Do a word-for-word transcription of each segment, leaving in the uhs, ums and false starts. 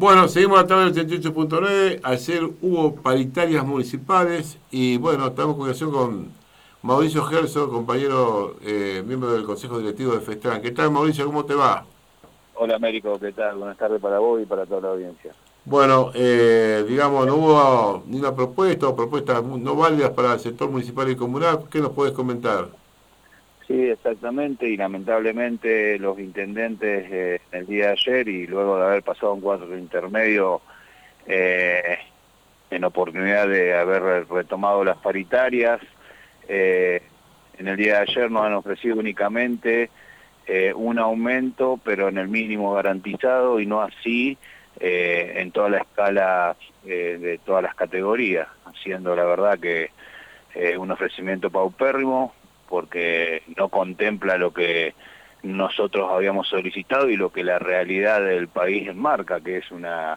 Bueno, seguimos a través del ochenta y ocho punto nueve. Ayer hubo paritarias municipales y bueno, estamos en comunicación con Mauricio Gerso, compañero eh, miembro del Consejo Directivo de FESTRAN. ¿Qué tal, Mauricio? ¿Cómo te va? Hola Américo, ¿qué tal? Buenas tardes para vos y para toda la audiencia. Bueno, eh, digamos, no hubo ni una propuesta o propuestas no válidas para el sector municipal y comunal. ¿Qué nos puedes comentar? Sí, exactamente, y lamentablemente los intendentes eh, el día de ayer y luego de haber pasado un cuadro intermedio eh, en oportunidad de haber retomado las paritarias, eh, en el día de ayer nos han ofrecido únicamente eh, un aumento, pero en el mínimo garantizado y no así eh, en toda la escala eh, de todas las categorías, haciendo la verdad que eh, un ofrecimiento paupérrimo porque no contempla lo que nosotros habíamos solicitado y lo que la realidad del país marca, que es una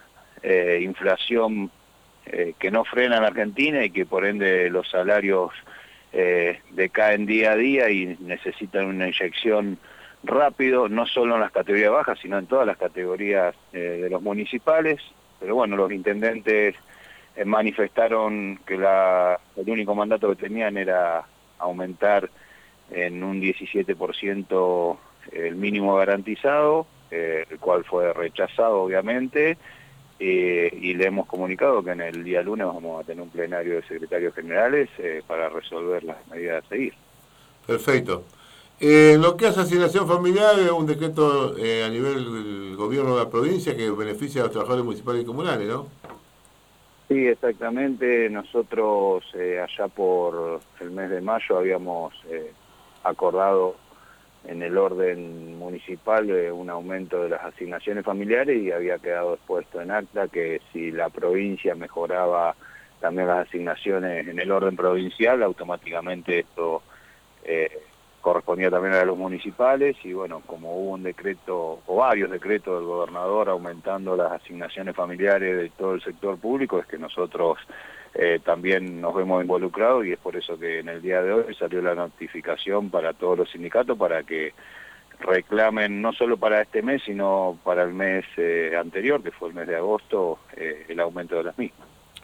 eh, inflación eh, que no frena en Argentina y que por ende los salarios eh, decaen día a día y necesitan una inyección rápido, no solo en las categorías bajas, sino en todas las categorías eh, de los municipales. Pero bueno, los intendentes eh, manifestaron que la, el único mandato que tenían era aumentar en un diecisiete por ciento el mínimo garantizado, eh, el cual fue rechazado obviamente, eh, y le hemos comunicado que en el día lunes vamos a tener un plenario de secretarios generales eh, para resolver las medidas a seguir. Perfecto. Eh, en lo que hace asignación familiar, es un decreto eh, a nivel del gobierno de la provincia que beneficia a los trabajadores municipales y comunales, ¿no? Sí, exactamente. Nosotros eh, allá por el mes de mayo habíamos eh, acordado en el orden municipal eh, un aumento de las asignaciones familiares y había quedado expuesto en acta que si la provincia mejoraba también las asignaciones en el orden provincial, automáticamente esto eh, correspondía también a los municipales y bueno, como hubo un decreto o varios decretos del gobernador aumentando las asignaciones familiares de todo el sector público, es que nosotros eh, también nos vemos involucrados y es por eso que en el día de hoy salió la notificación para todos los sindicatos para que reclamen no solo para este mes, sino para el mes eh, anterior, que fue el mes de agosto, eh, el aumento de las mismas.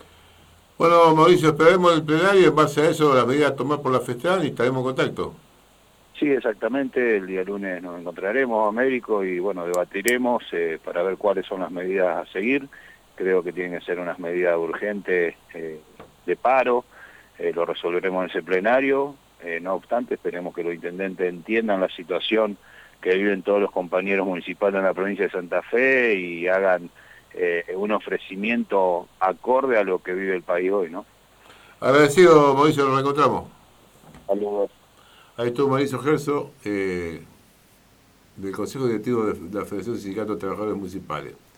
Bueno, Mauricio, esperemos el plenario y en base a eso las medidas a tomar por la FESTRAN y estaremos en contacto. Sí, exactamente, el día lunes nos encontraremos, Américo, y bueno, debatiremos eh, para ver cuáles son las medidas a seguir. Creo que tienen que ser unas medidas urgentes eh, de paro, eh, lo resolveremos en ese plenario. Eh, no obstante, esperemos que los intendentes entiendan la situación que viven todos los compañeros municipales en la provincia de Santa Fe y hagan eh, un ofrecimiento acorde a lo que vive el país hoy, ¿no? Agradecido, Mauricio, nos reencontramos. Saludos. Ahí estuvo Mauricio Gerso, eh, del Consejo Directivo de la Federación de Sindicatos de Trabajadores Municipales.